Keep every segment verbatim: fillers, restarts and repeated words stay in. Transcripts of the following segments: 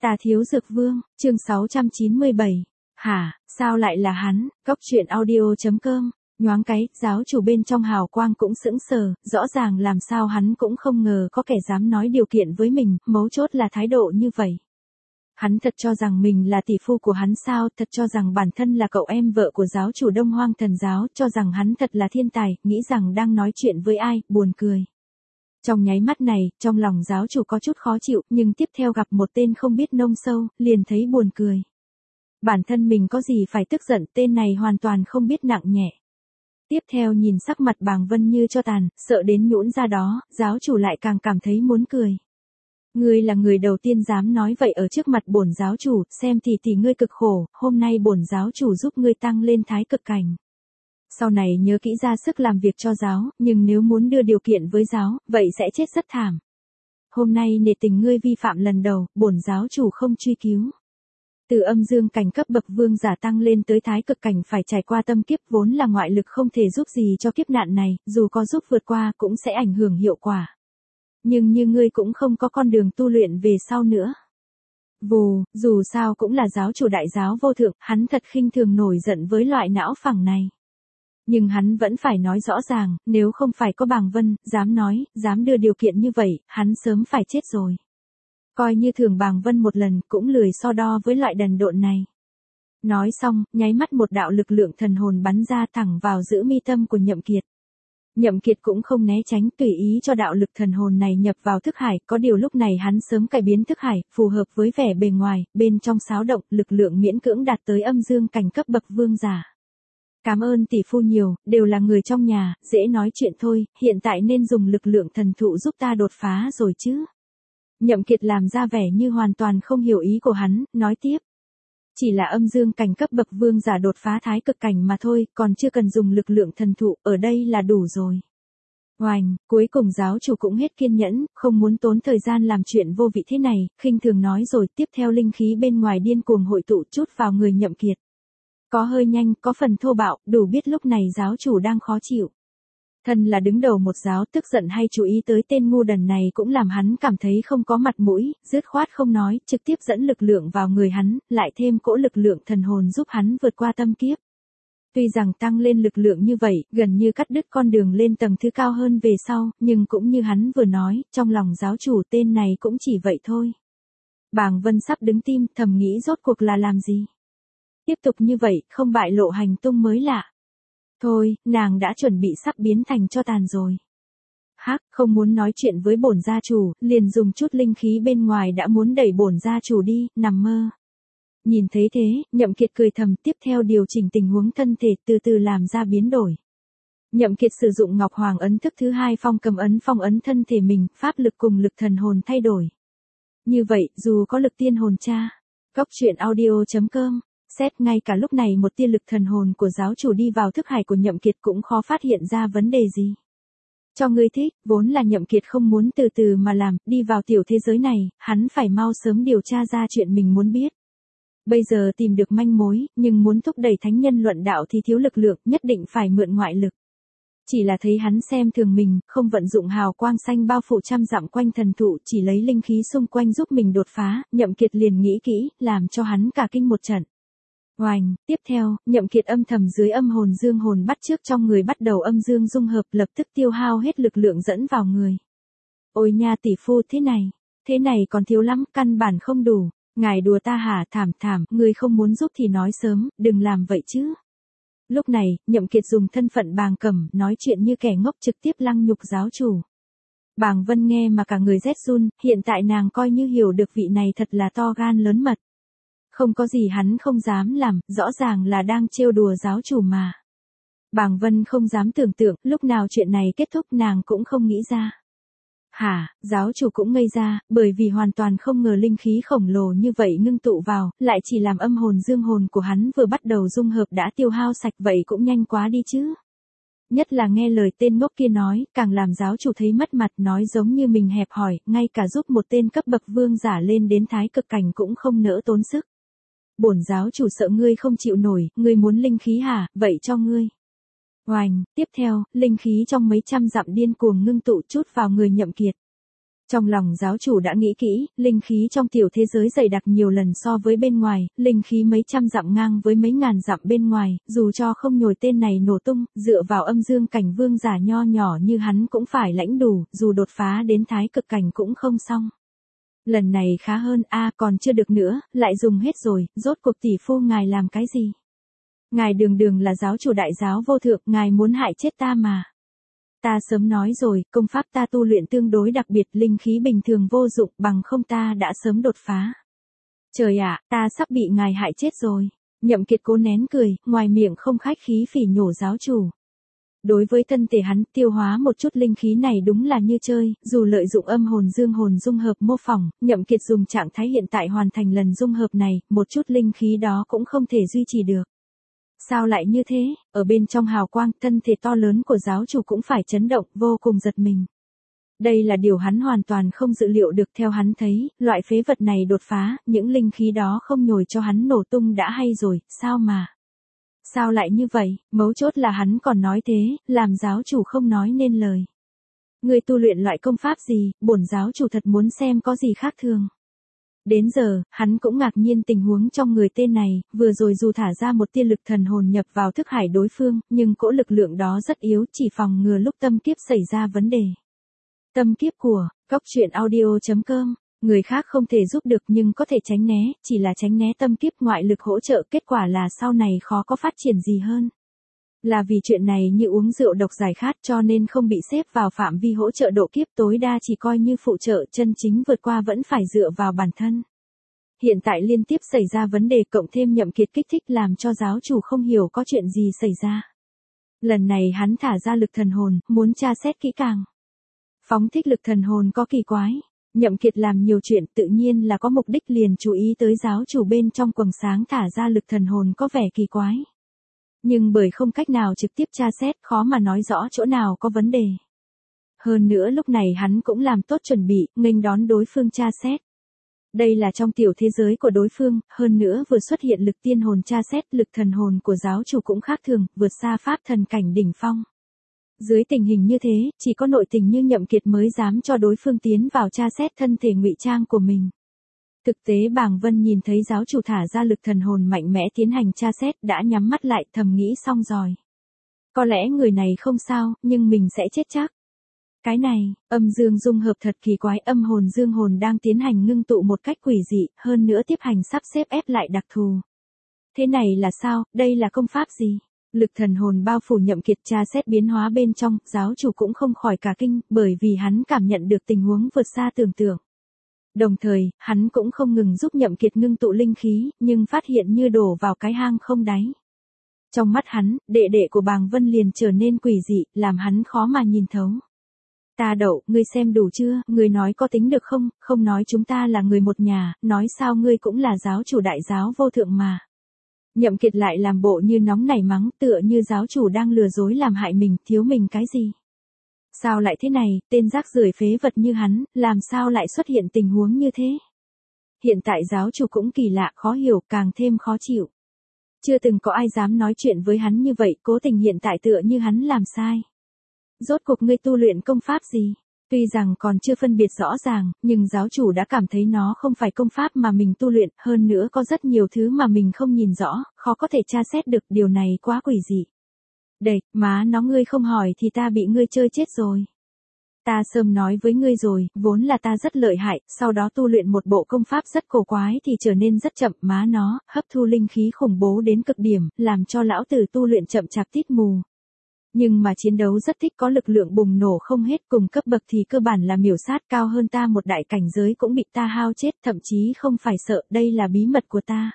Tà Thiếu Dược Vương, chương sáu trăm chín mươi bảy. Hả, sao lại là hắn? Cốc truyện audio chấm com. Nhoáng cái, giáo chủ bên trong hào quang cũng sững sờ, rõ ràng làm sao hắn cũng không ngờ có kẻ dám nói điều kiện với mình, mấu chốt là thái độ như vậy. Hắn thật cho rằng mình là tỷ phu của hắn sao, thật cho rằng bản thân là cậu em vợ của giáo chủ Đông Hoang Thần Giáo, cho rằng hắn thật là thiên tài, nghĩ rằng đang nói chuyện với ai, buồn cười. Trong nháy mắt này, trong lòng giáo chủ có chút khó chịu, nhưng tiếp theo gặp một tên không biết nông sâu, liền thấy buồn cười. Bản thân mình có gì phải tức giận, tên này hoàn toàn không biết nặng nhẹ. Tiếp theo nhìn sắc mặt Bàng Vân như cho tàn, sợ đến nhũn ra đó, giáo chủ lại càng cảm thấy muốn cười. Ngươi là người đầu tiên dám nói vậy ở trước mặt bổn giáo chủ, xem thì thì ngươi cực khổ, hôm nay bổn giáo chủ giúp ngươi tăng lên thái cực cảnh. Sau này nhớ kỹ ra sức làm việc cho giáo, nhưng nếu muốn đưa điều kiện với giáo, vậy sẽ chết rất thảm. Hôm nay nể tình ngươi vi phạm lần đầu, bổn giáo chủ không truy cứu. Từ âm dương cảnh cấp bậc vương giả tăng lên tới thái cực cảnh phải trải qua tâm kiếp vốn là ngoại lực không thể giúp gì cho kiếp nạn này, dù có giúp vượt qua cũng sẽ ảnh hưởng hiệu quả. Nhưng như ngươi cũng không có con đường tu luyện về sau nữa. Vù, dù sao cũng là giáo chủ đại giáo vô thượng, hắn thật khinh thường nổi giận với loại não phẳng này. Nhưng hắn vẫn phải nói rõ ràng, nếu không phải có Bàng Vân, dám nói, dám đưa điều kiện như vậy, hắn sớm phải chết rồi. Coi như thường Bàng Vân một lần, cũng lười so đo với loại đần độn này. Nói xong, nháy mắt một đạo lực lượng thần hồn bắn ra thẳng vào giữa mi tâm của Nhậm Kiệt. Nhậm Kiệt cũng không né tránh, tùy ý cho đạo lực thần hồn này nhập vào thức hải, có điều lúc này hắn sớm cải biến thức hải, phù hợp với vẻ bề ngoài, bên trong xáo động, lực lượng miễn cưỡng đạt tới âm dương cảnh cấp bậc vương giả. Cảm ơn tỷ phu nhiều, đều là người trong nhà, dễ nói chuyện thôi, hiện tại nên dùng lực lượng thần thụ giúp ta đột phá rồi chứ. Nhậm Kiệt làm ra vẻ như hoàn toàn không hiểu ý của hắn, nói tiếp. Chỉ là âm dương cảnh cấp bậc vương giả đột phá thái cực cảnh mà thôi, còn chưa cần dùng lực lượng thần thụ, ở đây là đủ rồi. Oành, cuối cùng giáo chủ cũng hết kiên nhẫn, không muốn tốn thời gian làm chuyện vô vị thế này, khinh thường nói rồi, tiếp theo linh khí bên ngoài điên cuồng hội tụ chút vào người Nhậm Kiệt. Có hơi nhanh, có phần thô bạo, đủ biết lúc này giáo chủ đang khó chịu. Thân là đứng đầu một giáo, tức giận hay chú ý tới tên ngu đần này cũng làm hắn cảm thấy không có mặt mũi, dứt khoát không nói, trực tiếp dẫn lực lượng vào người hắn, lại thêm cỗ lực lượng thần hồn giúp hắn vượt qua tâm kiếp. Tuy rằng tăng lên lực lượng như vậy, gần như cắt đứt con đường lên tầng thứ cao hơn về sau, nhưng cũng như hắn vừa nói, trong lòng giáo chủ tên này cũng chỉ vậy thôi. Bàng Vân sắp đứng tim, thầm nghĩ rốt cuộc là làm gì? Tiếp tục như vậy, không bại lộ hành tung mới lạ. Thôi, nàng đã chuẩn bị sắp biến thành tro tàn rồi. Hắc, không muốn nói chuyện với bổn gia chủ, liền dùng chút linh khí bên ngoài đã muốn đẩy bổn gia chủ đi, nằm mơ. Nhìn thấy thế, Nhậm Kiệt cười thầm, tiếp theo điều chỉnh tình huống thân thể từ từ làm ra biến đổi. Nhậm Kiệt sử dụng Ngọc Hoàng ấn thức thứ hai phong cầm ấn phong ấn thân thể mình, pháp lực cùng lực thần hồn thay đổi. Như vậy, dù có lực tiên hồn tra, cốc truyện audio chấm com. Xét ngay cả lúc này một tia lực thần hồn của giáo chủ đi vào thức hải của Nhậm Kiệt cũng khó phát hiện ra vấn đề gì. Cho ngươi thích, vốn là Nhậm Kiệt không muốn từ từ mà làm, đi vào tiểu thế giới này, hắn phải mau sớm điều tra ra chuyện mình muốn biết. Bây giờ tìm được manh mối, nhưng muốn thúc đẩy thánh nhân luận đạo thì thiếu lực lượng, nhất định phải mượn ngoại lực. Chỉ là thấy hắn xem thường mình, không vận dụng hào quang xanh bao phủ trăm dặm quanh thần thụ, chỉ lấy linh khí xung quanh giúp mình đột phá, Nhậm Kiệt liền nghĩ kỹ, làm cho hắn cả kinh một trận. Oành, tiếp theo, Nhậm Kiệt âm thầm dưới âm hồn dương hồn bắt trước trong người bắt đầu âm dương dung hợp, lập tức tiêu hao hết lực lượng dẫn vào người. Ôi nha tỷ phu, thế này, thế này còn thiếu lắm, căn bản không đủ. Ngài đùa ta hả? Thảm thảm, ngươi không muốn giúp thì nói sớm, đừng làm vậy chứ. Lúc này, Nhậm Kiệt dùng thân phận Bàng Cẩm, nói chuyện như kẻ ngốc trực tiếp lăng nhục giáo chủ. Bàng Vân nghe mà cả người rét run, hiện tại nàng coi như hiểu được vị này thật là to gan lớn mật. Không có gì hắn không dám làm, rõ ràng là đang trêu đùa giáo chủ mà. Bàng Vân không dám tưởng tượng, lúc nào chuyện này kết thúc nàng cũng không nghĩ ra. Hả, giáo chủ cũng ngây ra, bởi vì hoàn toàn không ngờ linh khí khổng lồ như vậy ngưng tụ vào, lại chỉ làm âm hồn dương hồn của hắn vừa bắt đầu dung hợp đã tiêu hao sạch, vậy cũng nhanh quá đi chứ. Nhất là nghe lời tên ngốc kia nói, càng làm giáo chủ thấy mất mặt, nói giống như mình hẹp hòi, ngay cả giúp một tên cấp bậc vương giả lên đến thái cực cảnh cũng không nỡ tốn sức. Bổn giáo chủ sợ ngươi không chịu nổi, ngươi muốn linh khí hả, vậy cho ngươi. Oành, tiếp theo, linh khí trong mấy trăm dặm điên cuồng ngưng tụ chút vào người Nhậm Kiệt. Trong lòng giáo chủ đã nghĩ kỹ, linh khí trong tiểu thế giới dày đặc nhiều lần so với bên ngoài, linh khí mấy trăm dặm ngang với mấy ngàn dặm bên ngoài, dù cho không nhồi tên này nổ tung, dựa vào âm dương cảnh vương giả nho nhỏ như hắn cũng phải lãnh đủ, dù đột phá đến thái cực cảnh cũng không xong. Lần này khá hơn, a còn chưa được nữa, lại dùng hết rồi, rốt cuộc tỷ phu ngài làm cái gì? Ngài đường đường là giáo chủ đại giáo vô thượng, ngài muốn hại chết ta mà. Ta sớm nói rồi, công pháp ta tu luyện tương đối đặc biệt, linh khí bình thường vô dụng, bằng không ta đã sớm đột phá. Trời ạ, ta sắp bị ngài hại chết rồi. Nhậm Kiệt cố nén cười, ngoài miệng không khách khí phỉ nhổ giáo chủ. Đối với thân thể hắn, tiêu hóa một chút linh khí này đúng là như chơi, dù lợi dụng âm hồn dương hồn dung hợp mô phỏng, Nhậm Kiệt dùng trạng thái hiện tại hoàn thành lần dung hợp này, một chút linh khí đó cũng không thể duy trì được. Sao lại như thế, ở bên trong hào quang, thân thể to lớn của giáo chủ cũng phải chấn động, vô cùng giật mình. Đây là điều hắn hoàn toàn không dự liệu được, theo hắn thấy, loại phế vật này đột phá, những linh khí đó không nhồi cho hắn nổ tung đã hay rồi, sao mà. Sao lại như vậy, mấu chốt là hắn còn nói thế, làm giáo chủ không nói nên lời. Người tu luyện loại công pháp gì, bổn giáo chủ thật muốn xem có gì khác thường. Đến giờ, hắn cũng ngạc nhiên tình huống trong người tên này, vừa rồi dù thả ra một tia lực thần hồn nhập vào thức hải đối phương, nhưng cỗ lực lượng đó rất yếu, chỉ phòng ngừa lúc tâm kiếp xảy ra vấn đề. Tâm kiếp của, cóc truyện audio chấm com, người khác không thể giúp được nhưng có thể tránh né, chỉ là tránh né tâm kiếp ngoại lực hỗ trợ, kết quả là sau này khó có phát triển gì hơn. Là vì chuyện này như uống rượu độc giải khát cho nên không bị xếp vào phạm vi hỗ trợ độ kiếp, tối đa chỉ coi như phụ trợ, chân chính vượt qua vẫn phải dựa vào bản thân. Hiện tại liên tiếp xảy ra vấn đề cộng thêm Nhậm Kiệt kích thích làm cho giáo chủ không hiểu có chuyện gì xảy ra. Lần này hắn thả ra lực thần hồn, muốn tra xét kỹ càng. Phóng thích lực thần hồn có kỳ quái. Nhậm Kiệt làm nhiều chuyện tự nhiên là có mục đích, liền chú ý tới giáo chủ bên trong quầng sáng thả ra lực thần hồn có vẻ kỳ quái. Nhưng bởi không cách nào trực tiếp tra xét, khó mà nói rõ chỗ nào có vấn đề. Hơn nữa lúc này hắn cũng làm tốt chuẩn bị, nghênh đón đối phương tra xét. Đây là trong tiểu thế giới của đối phương, hơn nữa vừa xuất hiện lực tiên hồn tra xét, lực thần hồn của giáo chủ cũng khác thường, vượt xa pháp thần cảnh đỉnh phong. Dưới tình hình như thế, chỉ có nội tình như Nhậm Kiệt mới dám cho đối phương tiến vào tra xét thân thể ngụy trang của mình. Thực tế Bàng Vân nhìn thấy giáo chủ thả ra lực thần hồn mạnh mẽ tiến hành tra xét, đã nhắm mắt lại, thầm nghĩ xong rồi. Có lẽ người này không sao, nhưng mình sẽ chết chắc. Cái này, âm dương dung hợp thật kỳ quái, âm hồn dương hồn đang tiến hành ngưng tụ một cách quỷ dị, hơn nữa tiếp hành sắp xếp ép lại đặc thù. Thế này là sao, đây là công pháp gì? Lực thần hồn bao phủ Nhậm Kiệt, tra xét biến hóa bên trong, giáo chủ cũng không khỏi cả kinh, bởi vì hắn cảm nhận được tình huống vượt xa tưởng tượng. Đồng thời, hắn cũng không ngừng giúp Nhậm Kiệt ngưng tụ linh khí, nhưng phát hiện như đổ vào cái hang không đáy. Trong mắt hắn, đệ đệ của Bàng Vân liền trở nên quỷ dị, làm hắn khó mà nhìn thấu. Ta đậu, ngươi xem đủ chưa, ngươi nói có tính được không, không nói chúng ta là người một nhà, nói sao ngươi cũng là giáo chủ đại giáo vô thượng mà. Nhậm Kiệt lại làm bộ như nóng nảy mắng, tựa như giáo chủ đang lừa dối làm hại mình, thiếu mình cái gì. Sao lại thế này, tên rác rưởi phế vật như hắn, làm sao lại xuất hiện tình huống như thế? Hiện tại giáo chủ cũng kỳ lạ, khó hiểu, càng thêm khó chịu. Chưa từng có ai dám nói chuyện với hắn như vậy, cố tình hiện tại tựa như hắn làm sai. Rốt cuộc ngươi tu luyện công pháp gì? Tuy rằng còn chưa phân biệt rõ ràng, nhưng giáo chủ đã cảm thấy nó không phải công pháp mà mình tu luyện, hơn nữa có rất nhiều thứ mà mình không nhìn rõ, khó có thể tra xét được, điều này quá quỷ dị. Đây, má nó, ngươi không hỏi thì ta bị ngươi chơi chết rồi. Ta sớm nói với ngươi rồi, vốn là ta rất lợi hại, sau đó tu luyện một bộ công pháp rất cổ quái thì trở nên rất chậm, má nó, hấp thu linh khí khủng bố đến cực điểm, làm cho lão tử tu luyện chậm chạp tít mù. Nhưng mà chiến đấu rất thích, có lực lượng bùng nổ không hết, cùng cấp bậc thì cơ bản là miểu sát, cao hơn ta một đại cảnh giới cũng bị ta hao chết, thậm chí không phải sợ, đây là bí mật của ta.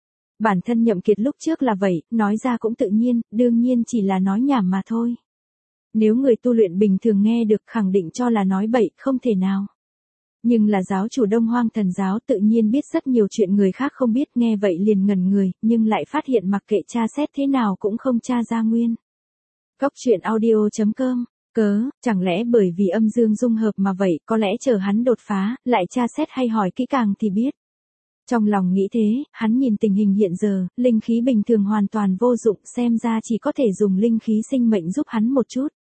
Bản thân Nhậm Kiệt lúc trước là vậy, nói ra cũng tự nhiên, đương nhiên chỉ là nói nhảm mà thôi. Nếu người tu luyện bình thường nghe được khẳng định cho là nói bậy, không thể nào. Nhưng là giáo chủ Đông Hoang Thần giáo tự nhiên biết rất nhiều chuyện người khác không biết, nghe vậy liền ngẩn người, nhưng lại phát hiện mặc kệ tra xét thế nào cũng không tra ra nguyên. Cóc truyện audio chấm com, cớ, chẳng lẽ bởi vì âm dương dung hợp mà vậy, có lẽ chờ hắn đột phá, lại tra xét hay hỏi kỹ càng thì biết. Trong lòng nghĩ thế, hắn nhìn tình hình hiện giờ, linh khí bình thường hoàn toàn vô dụng, xem ra chỉ có thể dùng linh khí sinh mệnh giúp hắn một chút.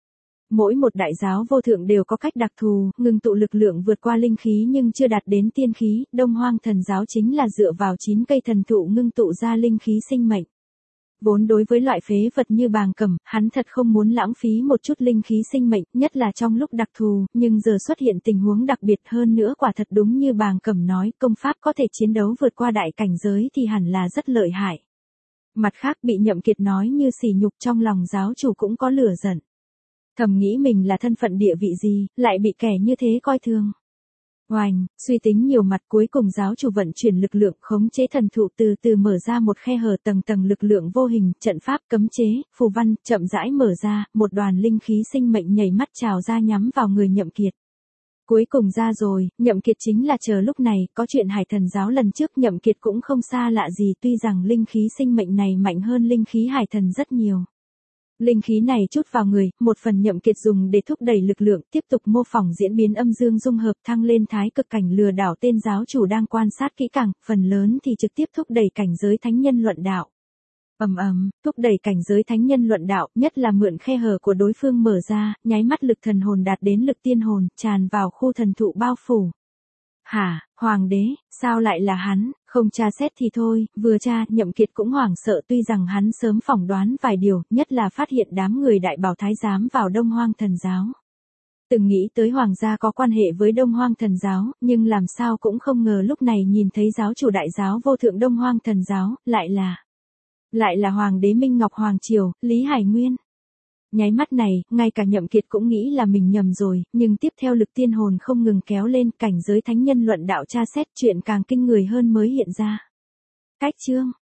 Mỗi một đại giáo vô thượng đều có cách đặc thù, ngưng tụ lực lượng vượt qua linh khí nhưng chưa đạt đến tiên khí, Đông Hoang thần giáo chính là dựa vào chín cây thần thụ ngưng tụ ra linh khí sinh mệnh. Vốn đối với loại phế vật như Bàng Cẩm, hắn thật không muốn lãng phí một chút linh khí sinh mệnh, nhất là trong lúc đặc thù, nhưng giờ xuất hiện tình huống đặc biệt hơn nữa quả thật đúng như Bàng Cẩm nói, công pháp có thể chiến đấu vượt qua đại cảnh giới thì hẳn là rất lợi hại. Mặt khác bị Nhậm Kiệt nói như sỉ nhục trong lòng giáo chủ cũng có lửa giận. Thầm nghĩ mình là thân phận địa vị gì, lại bị kẻ như thế coi thường. Oành, suy tính nhiều mặt cuối cùng giáo chủ vận chuyển lực lượng khống chế thần thụ từ từ mở ra một khe hở tầng tầng lực lượng vô hình, trận pháp cấm chế, phù văn, chậm rãi mở ra, một đoàn linh khí sinh mệnh nhảy mắt trào ra nhắm vào người Nhậm Kiệt. Cuối cùng ra rồi, Nhậm Kiệt chính là chờ lúc này, có chuyện Hải Thần giáo lần trước Nhậm Kiệt cũng không xa lạ gì tuy rằng linh khí sinh mệnh này mạnh hơn linh khí Hải Thần rất nhiều. Linh khí này chút vào người, một phần Nhậm Kiệt dùng để thúc đẩy lực lượng, tiếp tục mô phỏng diễn biến âm dương dung hợp thăng lên thái cực cảnh lừa đảo tên giáo chủ đang quan sát kỹ càng, phần lớn thì trực tiếp thúc đẩy cảnh giới thánh nhân luận đạo. Ầm ầm, thúc đẩy cảnh giới thánh nhân luận đạo, nhất là mượn khe hở của đối phương mở ra, nháy mắt lực thần hồn đạt đến lực tiên hồn, tràn vào khu thần thụ bao phủ. Hả, hoàng đế, sao lại là hắn, không tra xét thì thôi, vừa tra, Nhậm Kiệt cũng hoảng sợ tuy rằng hắn sớm phỏng đoán vài điều, nhất là phát hiện đám người đại bảo thái giám vào Đông Hoang thần giáo. Từng nghĩ tới hoàng gia có quan hệ với Đông Hoang thần giáo, nhưng làm sao cũng không ngờ lúc này nhìn thấy giáo chủ đại giáo vô thượng Đông Hoang thần giáo, lại là... Lại là hoàng đế Minh Ngọc Hoàng Triều, Lý Hải Nguyên. Nháy mắt này, ngay cả Nhậm Kiệt cũng nghĩ là mình nhầm rồi, nhưng tiếp theo lực tiên hồn không ngừng kéo lên, cảnh giới thánh nhân luận đạo tra xét chuyện càng kinh người hơn mới hiện ra. Cách chương